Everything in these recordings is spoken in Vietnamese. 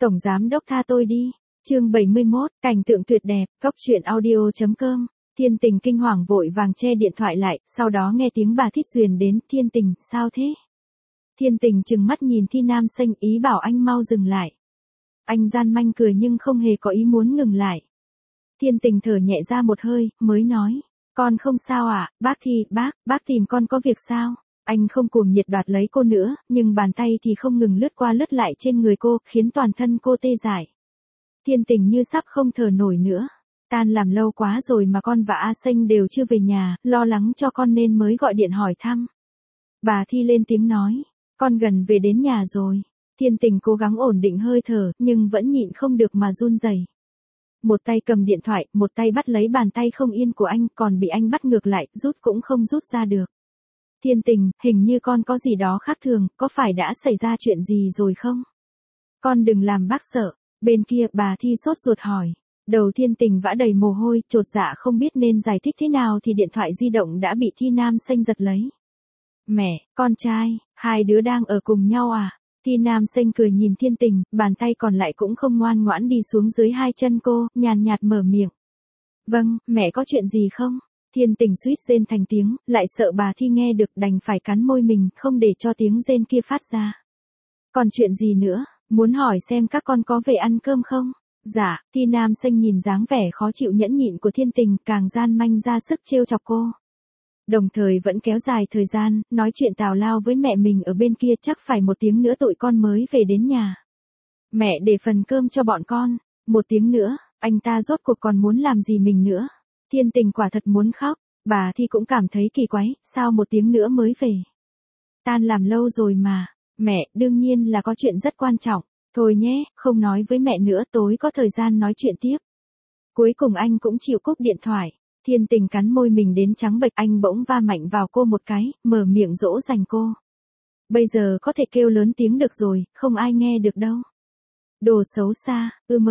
Tổng giám đốc tha tôi đi. Chương 71, cảnh tượng tuyệt đẹp, góc truyện audio.com. Thiên Tình kinh hoàng vội vàng che điện thoại lại, sau đó nghe tiếng bà Thích Duyên đến. Thiên Tình, sao thế? Thiên Tình trừng mắt nhìn Thi Nam Xanh, ý bảo anh mau dừng lại. Anh gian manh cười nhưng không hề có ý muốn ngừng lại. Thiên Tình thở nhẹ ra một hơi, mới nói. Con không sao à, bác Thi, bác tìm con có việc sao? Anh không cuồng nhiệt đoạt lấy cô nữa, nhưng bàn tay thì không ngừng lướt qua lướt lại trên người cô, khiến toàn thân cô tê dại. Thiên Tình như sắp không thở nổi nữa. Tan làm lâu quá rồi mà con và A Xanh đều chưa về nhà, lo lắng cho con nên mới gọi điện hỏi thăm. Bà Thi lên tiếng nói, con gần về đến nhà rồi. Thiên Tình cố gắng ổn định hơi thở, nhưng vẫn nhịn không được mà run rẩy. Một tay cầm điện thoại, một tay bắt lấy bàn tay không yên của anh, còn bị anh bắt ngược lại, rút cũng không rút ra được. Thiên Tình, hình như con có gì đó khác thường, có phải đã xảy ra chuyện gì rồi không? Con đừng làm bác sợ. Bên kia, bà Thi sốt ruột hỏi. Đầu Thiên Tình vã đầy mồ hôi, chột dạ không biết nên giải thích thế nào thì điện thoại di động đã bị Thi Nam Xanh giật lấy. Mẹ, con trai, hai đứa đang ở cùng nhau à? Thi Nam Xanh cười nhìn Thiên Tình, bàn tay còn lại cũng không ngoan ngoãn đi xuống dưới hai chân cô, nhàn nhạt mở miệng. Vâng, mẹ có chuyện gì không? Thiên Tình suýt rên thành tiếng, lại sợ bà Thi nghe được đành phải cắn môi mình, không để cho tiếng rên kia phát ra. Còn chuyện gì nữa, muốn hỏi xem các con có về ăn cơm không? Dạ, Thi Nam Xanh nhìn dáng vẻ khó chịu nhẫn nhịn của Thiên Tình, càng gian manh ra sức trêu chọc cô. Đồng thời vẫn kéo dài thời gian, nói chuyện tào lao với mẹ mình ở bên kia, chắc phải 1 tiếng nữa tụi con mới về đến nhà. Mẹ để phần cơm cho bọn con, 1 tiếng nữa, anh ta rốt cuộc còn muốn làm gì mình nữa. Thiên Tình quả thật muốn khóc, bà Thi cũng cảm thấy kỳ quái, sao 1 tiếng nữa mới về. Tan làm lâu rồi mà, mẹ, đương nhiên là có chuyện rất quan trọng, thôi nhé, không nói với mẹ nữa, tối có thời gian nói chuyện tiếp. Cuối cùng anh cũng chịu cúp điện thoại. Thiên Tình cắn môi mình đến trắng bệch, anh bỗng va mạnh vào cô một cái, mở miệng dỗ dành cô. Bây giờ có thể kêu lớn tiếng được rồi, không ai nghe được đâu. Đồ xấu xa,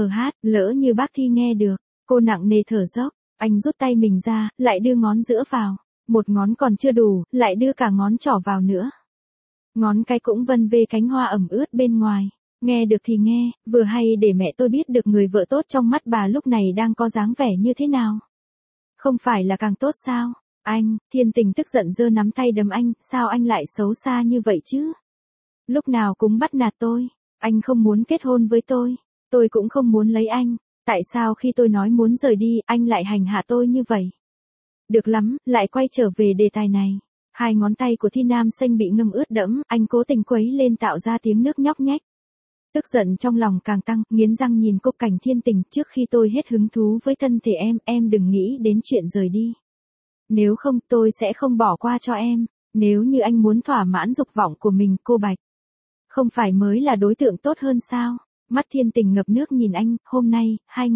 lỡ như bác Thi nghe được, cô nặng nề thở dốc, anh rút tay mình ra, lại đưa ngón giữa vào, 1 ngón còn chưa đủ, lại đưa cả ngón trỏ vào nữa. Ngón cái cũng vân vê cánh hoa ẩm ướt bên ngoài. Nghe được thì nghe, vừa hay để mẹ tôi biết được người vợ tốt trong mắt bà lúc này đang có dáng vẻ như thế nào. Không phải là càng tốt sao? Anh, Thiên Tình tức giận giơ nắm tay đấm anh, sao anh lại xấu xa như vậy chứ? Lúc nào cũng bắt nạt tôi, anh không muốn kết hôn với tôi cũng không muốn lấy anh, tại sao khi tôi nói muốn rời đi, anh lại hành hạ tôi như vậy? Được lắm, lại quay trở về đề tài này. Hai ngón tay của Thi Nam Xanh bị ngâm ướt đẫm, anh cố tình quấy lên tạo ra tiếng nước nhóc nhách. Tức giận trong lòng càng tăng, nghiến răng nhìn cô Cảnh Thiên Tình, trước khi tôi hết hứng thú với thân thể em đừng nghĩ đến chuyện rời đi. Nếu không tôi sẽ không bỏ qua cho em, nếu như anh muốn thỏa mãn dục vọng của mình, cô Bạch. Không phải mới là đối tượng tốt hơn sao? Mắt Thiên Tình ngập nước nhìn anh, hôm nay,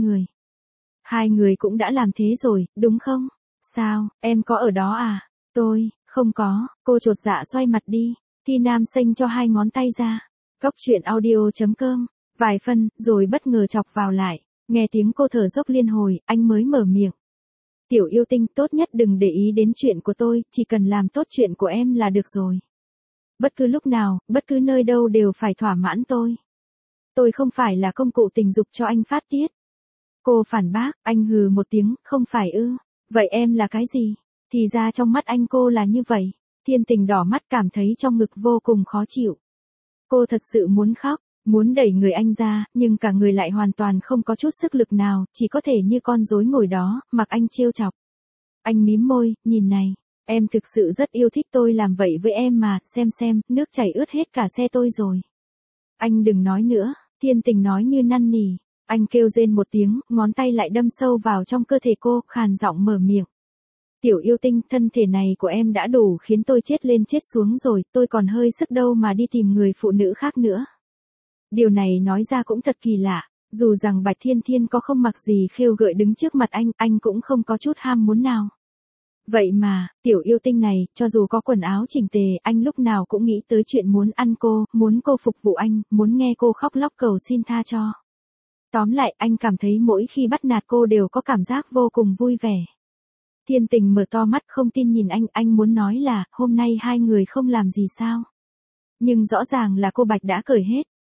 hai người cũng đã làm thế rồi, đúng không? Sao, em có ở đó à? Tôi, không có, cô chột dạ xoay mặt đi. Thi Nam Xanh cho 2 ngón tay ra. Góc truyện audio.com, vài phân, rồi bất ngờ chọc vào lại, nghe tiếng cô thở dốc liên hồi, anh mới mở miệng. Tiểu yêu tinh, tốt nhất đừng để ý đến chuyện của tôi, chỉ cần làm tốt chuyện của em là được rồi. Bất cứ lúc nào, bất cứ nơi đâu đều phải thỏa mãn tôi. Tôi không phải là công cụ tình dục cho anh phát tiết. Cô phản bác, anh hừ một tiếng, không phải ư, vậy em là cái gì? Thì ra trong mắt anh cô là như vậy. Thiên Tình đỏ mắt cảm thấy trong ngực vô cùng khó chịu. Cô thật sự muốn khóc, muốn đẩy người anh ra, nhưng cả người lại hoàn toàn không có chút sức lực nào, chỉ có thể như con rối ngồi đó, mặc anh trêu chọc. Anh mím môi, nhìn này, em thực sự rất yêu thích tôi làm vậy với em mà, xem, nước chảy ướt hết cả xe tôi rồi. Anh đừng nói nữa, Thiên Tình nói như năn nỉ. Anh kêu rên một tiếng, ngón tay lại đâm sâu vào trong cơ thể cô, khàn giọng mở miệng. Tiểu yêu tinh, thân thể này của em đã đủ khiến tôi chết lên chết xuống rồi, tôi còn hơi sức đâu mà đi tìm người phụ nữ khác nữa. Điều này nói ra cũng thật kỳ lạ, dù rằng Bạch Thiên Thiên có không mặc gì khêu gợi đứng trước mặt anh cũng không có chút ham muốn nào. Vậy mà, tiểu yêu tinh này, cho dù có quần áo chỉnh tề, anh lúc nào cũng nghĩ tới chuyện muốn ăn cô, muốn cô phục vụ anh, muốn nghe cô khóc lóc cầu xin tha cho. Tóm lại, anh cảm thấy mỗi khi bắt nạt cô đều có cảm giác vô cùng vui vẻ. Thiên Tình mở to mắt không tin nhìn anh muốn nói là, hôm nay hai người không làm gì sao. Nhưng rõ ràng là cô Bạch đã cởi hết,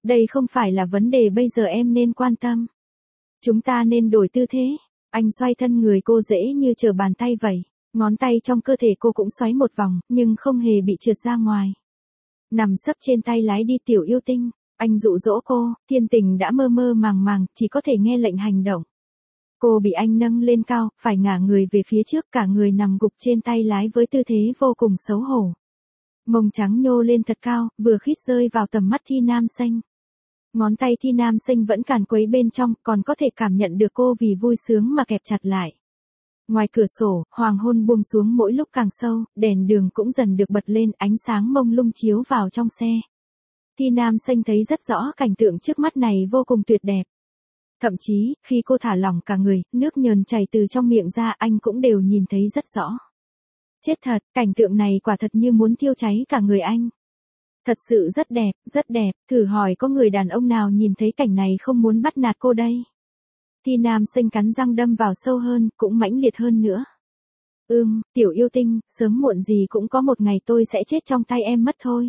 Đây không phải là vấn đề bây giờ em nên quan tâm. Chúng ta nên đổi tư thế. Anh xoay thân người cô dễ như trở bàn tay vậy. Ngón tay trong cơ thể cô cũng xoáy một vòng, nhưng không hề bị trượt ra ngoài. Nằm sấp trên tay lái đi tiểu yêu tinh. Anh dụ dỗ cô, Thiên Tình đã mơ mơ màng màng, chỉ có thể nghe lệnh hành động. Cô bị anh nâng lên cao, phải ngả người về phía trước, cả người nằm gục trên tay lái với tư thế vô cùng xấu hổ. Mông trắng nhô lên thật cao, vừa khít rơi vào tầm mắt Thi Nam Xanh. Ngón tay Thi Nam Xanh vẫn càn quấy bên trong, còn có thể cảm nhận được cô vì vui sướng mà kẹp chặt lại. Ngoài cửa sổ, hoàng hôn buông xuống mỗi lúc càng sâu, đèn đường cũng dần được bật lên, ánh sáng mông lung chiếu vào trong xe. Thi Nam Xanh thấy rất rõ cảnh tượng trước mắt này vô cùng tuyệt đẹp. Thậm chí, khi cô thả lỏng cả người, nước nhờn chảy từ trong miệng ra anh cũng đều nhìn thấy rất rõ. Chết thật, cảnh tượng này quả thật như muốn thiêu cháy cả người anh. Thật sự rất đẹp, thử hỏi có người đàn ông nào nhìn thấy cảnh này không muốn bắt nạt cô đây. Thi Nam Xanh cắn răng đâm vào sâu hơn, cũng mãnh liệt hơn nữa. Tiểu yêu tinh, sớm muộn gì cũng có một ngày tôi sẽ chết trong tay em mất thôi.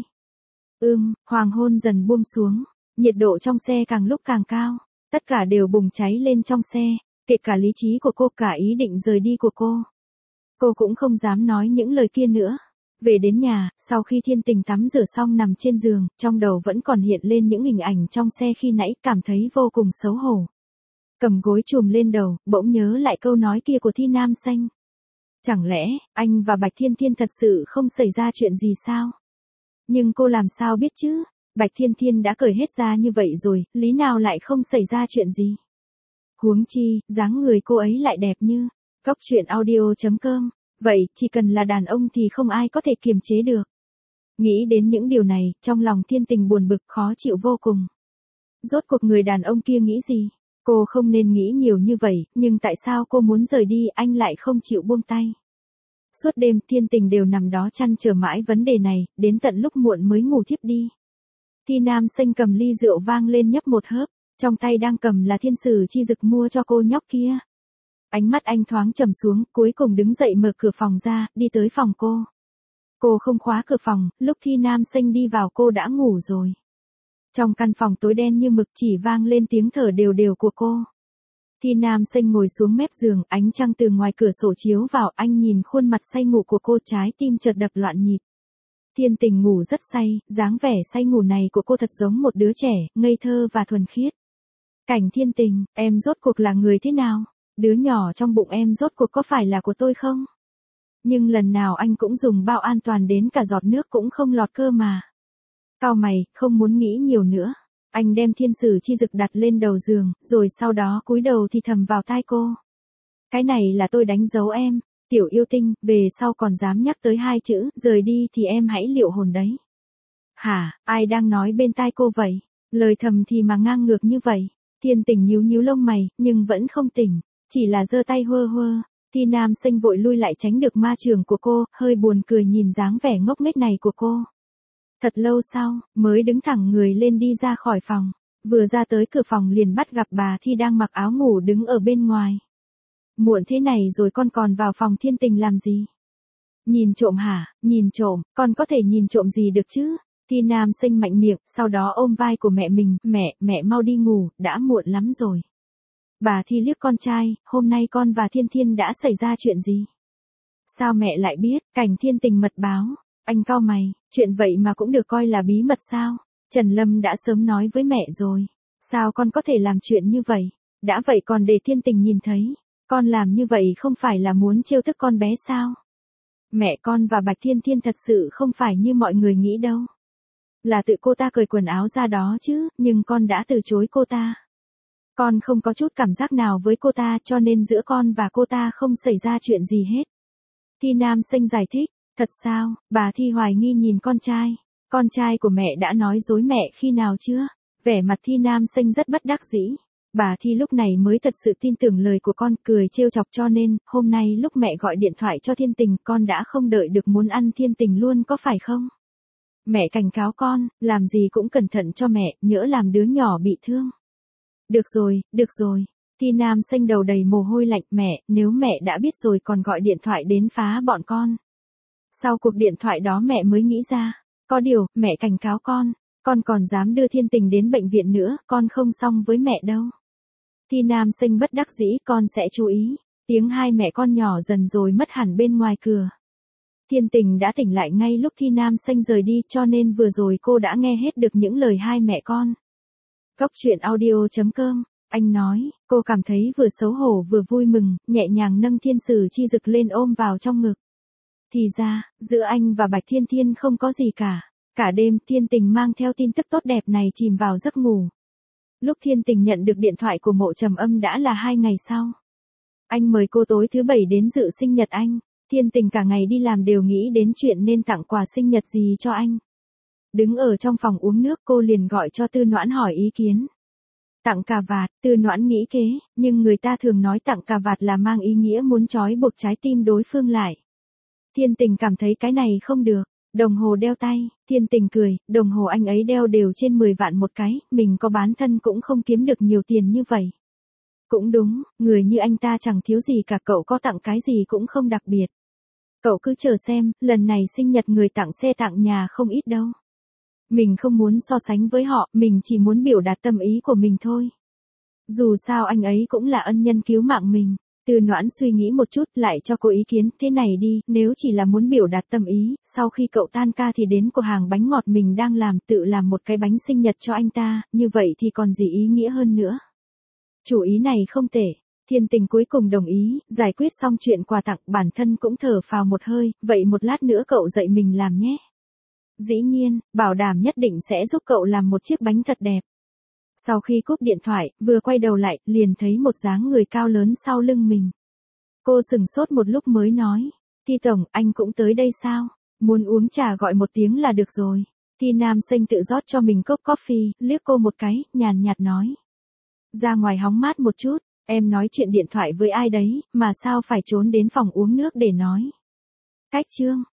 Hoàng hôn dần buông xuống, nhiệt độ trong xe càng lúc càng cao, tất cả đều bùng cháy lên trong xe, kể cả lý trí của cô, cả ý định rời đi của cô. Cô cũng không dám nói những lời kia nữa. Về đến nhà, sau khi Thiên Tình tắm rửa xong nằm trên giường, trong đầu vẫn còn hiện lên những hình ảnh trong xe khi nãy, cảm thấy vô cùng xấu hổ. Cầm gối chùm lên đầu, bỗng nhớ lại câu nói kia của Thi Nam Xanh. Chẳng lẽ, anh và Bạch Thiên Thiên thật sự không xảy ra chuyện gì sao? Nhưng cô làm sao biết chứ? Bạch Thiên Thiên đã cởi hết ra như vậy rồi, lý nào lại không xảy ra chuyện gì? Huống chi, dáng người cô ấy lại đẹp như. Góc truyện audio.com. Vậy, chỉ cần là đàn ông thì không ai có thể kiềm chế được. Nghĩ đến những điều này, trong lòng Thiên Tình buồn bực khó chịu vô cùng. Rốt cuộc người đàn ông kia nghĩ gì? Cô không nên nghĩ nhiều như vậy, nhưng tại sao cô muốn rời đi anh lại không chịu buông tay? Suốt đêm Thiên Tình đều nằm đó trăn trở mãi vấn đề này, đến tận lúc muộn mới ngủ thiếp đi. Thi Nam Xanh cầm ly rượu vang lên nhấp một hớp, trong tay đang cầm là thiên sử chi dực mua cho cô nhóc kia. Ánh mắt anh thoáng trầm xuống, cuối cùng đứng dậy mở cửa phòng ra, đi tới phòng cô. Cô không khóa cửa phòng, lúc Thi Nam Xanh đi vào cô đã ngủ rồi. Trong căn phòng tối đen như mực chỉ vang lên tiếng thở đều đều của cô. Thi Nam Xanh ngồi xuống mép giường, ánh trăng từ ngoài cửa sổ chiếu vào, anh nhìn khuôn mặt say ngủ của cô, trái tim chợt đập loạn nhịp. Thiên Tình ngủ rất say, dáng vẻ say ngủ này của cô thật giống một đứa trẻ, ngây thơ và thuần khiết. Cảnh Thiên Tình, em rốt cuộc là người thế nào? Đứa nhỏ trong bụng em rốt cuộc có phải là của tôi không? Nhưng lần nào anh cũng dùng bao an toàn đến cả giọt nước cũng không lọt cơ mà. Cau mày, không muốn nghĩ nhiều nữa. Anh đem thiên sử chi dực đặt lên đầu giường, rồi sau đó cúi đầu thì thầm vào tai cô. Cái này là tôi đánh dấu em, tiểu yêu tinh, về sau còn dám nhắc tới hai chữ, rời đi thì em hãy liệu hồn đấy. Hả, ai đang nói bên tai cô vậy? Lời thầm thì mà ngang ngược như vậy. Thiên Tình nhíu nhíu lông mày, nhưng vẫn không tỉnh, chỉ là giơ tay hơ hơ. Thi Nam Xanh vội lui lại tránh được ma trường của cô, hơi buồn cười nhìn dáng vẻ ngốc nghếch này của cô. Thật lâu sau, mới đứng thẳng người lên đi ra khỏi phòng. Vừa ra tới cửa phòng liền bắt gặp bà Thi đang mặc áo ngủ đứng ở bên ngoài. Muộn thế này rồi con còn vào phòng Thiên Tình làm gì? Nhìn trộm hả? Nhìn trộm, con có thể nhìn trộm gì được chứ? Thi Nam Xanh mạnh miệng, sau đó ôm vai của mẹ mình, mẹ mau đi ngủ, đã muộn lắm rồi. Bà Thi liếc con trai, hôm nay con và Thiên Thiên đã xảy ra chuyện gì? Sao mẹ lại biết? Cảnh Thiên Tình mật báo. Anh cau mày, chuyện vậy mà cũng được coi là bí mật sao? Trần Lâm đã sớm nói với mẹ rồi. Sao con có thể làm chuyện như vậy? Đã vậy còn để Thiên Tình nhìn thấy. Con làm như vậy không phải là muốn trêu tức con bé sao? Mẹ con và Bạch Thiên Thiên thật sự không phải như mọi người nghĩ đâu. Là tự cô ta cởi quần áo ra đó chứ, nhưng con đã từ chối cô ta. Con không có chút cảm giác nào với cô ta cho nên giữa con và cô ta không xảy ra chuyện gì hết. Thi Nam Xanh giải thích. Thật sao? Bà Thi hoài nghi nhìn con trai. Con trai của mẹ đã nói dối mẹ khi nào chưa? Vẻ mặt Thi Nam Xanh rất bất đắc dĩ. Bà Thi lúc này mới thật sự tin tưởng lời của con, cười trêu chọc cho nên, hôm nay lúc mẹ gọi điện thoại cho Thiên Tình, con đã không đợi được muốn ăn Thiên Tình luôn có phải không? Mẹ cảnh cáo con, làm gì cũng cẩn thận cho mẹ, nhỡ làm đứa nhỏ bị thương. Được rồi. Thi Nam Xanh đầu đầy mồ hôi lạnh, mẹ, nếu mẹ đã biết rồi còn gọi điện thoại đến phá bọn con. Sau cuộc điện thoại đó mẹ mới nghĩ ra, có điều, mẹ cảnh cáo Con còn dám đưa Thiên Tình đến bệnh viện nữa, con không xong với mẹ đâu. Thi Nam Sinh bất đắc dĩ, con sẽ chú ý. Tiếng hai mẹ con nhỏ dần rồi mất hẳn bên ngoài cửa. Thiên Tình đã tỉnh lại ngay lúc Thi Nam Sinh rời đi, cho nên vừa rồi cô đã nghe hết được những lời hai mẹ con. Cốc truyện audio.com, anh nói, cô cảm thấy vừa xấu hổ vừa vui mừng, nhẹ nhàng nâng Thiên Sử Chi Dực lên ôm vào trong ngực. Thì ra, giữa anh và Bạch Thiên Thiên không có gì cả. Cả đêm Thiên Tình mang theo tin tức tốt đẹp này chìm vào giấc ngủ. Lúc Thiên Tình nhận được điện thoại của Mộ Trầm Âm đã là 2 ngày sau. Anh mời cô tối thứ 7 đến dự sinh nhật anh. Thiên Tình cả ngày đi làm đều nghĩ đến chuyện nên tặng quà sinh nhật gì cho anh. Đứng ở trong phòng uống nước cô liền gọi cho Tư Noãn hỏi ý kiến. Tặng cà vạt, Tư Noãn nghĩ kế, nhưng người ta thường nói tặng cà vạt là mang ý nghĩa muốn trói buộc trái tim đối phương lại. Thiên Tình cảm thấy cái này không được. Đồng hồ đeo tay, Thiên Tình cười, đồng hồ anh ấy đeo đều trên 10 vạn một cái, mình có bán thân cũng không kiếm được nhiều tiền như vậy. Cũng đúng, người như anh ta chẳng thiếu gì cả, cậu có tặng cái gì cũng không đặc biệt. Cậu cứ chờ xem, lần này sinh nhật người tặng xe tặng nhà không ít đâu. Mình không muốn so sánh với họ, mình chỉ muốn biểu đạt tâm ý của mình thôi. Dù sao anh ấy cũng là ân nhân cứu mạng mình. Tư Noãn suy nghĩ một chút lại cho cô ý kiến, thế này đi, nếu chỉ là muốn biểu đạt tâm ý, sau khi cậu tan ca thì đến cửa hàng bánh ngọt mình đang làm, tự làm một cái bánh sinh nhật cho anh ta, như vậy thì còn gì ý nghĩa hơn nữa. Chủ ý này không tệ. Thiên Tình cuối cùng đồng ý, giải quyết xong chuyện quà tặng, bản thân cũng thở phào một hơi, vậy một lát nữa cậu dạy mình làm nhé. Dĩ nhiên, bảo đảm nhất định sẽ giúp cậu làm một chiếc bánh thật đẹp. Sau khi cúp điện thoại, vừa quay đầu lại, liền thấy một dáng người cao lớn sau lưng mình. Cô sừng sốt một lúc mới nói, Thi Tổng, anh cũng tới đây sao? Muốn uống trà gọi một tiếng là được rồi. Thi Nam Sinh tự rót cho mình cốc coffee, liếc cô một cái, nhàn nhạt nói. Ra ngoài hóng mát một chút, em nói chuyện điện thoại với ai đấy, mà sao phải trốn đến phòng uống nước để nói. Cách chương.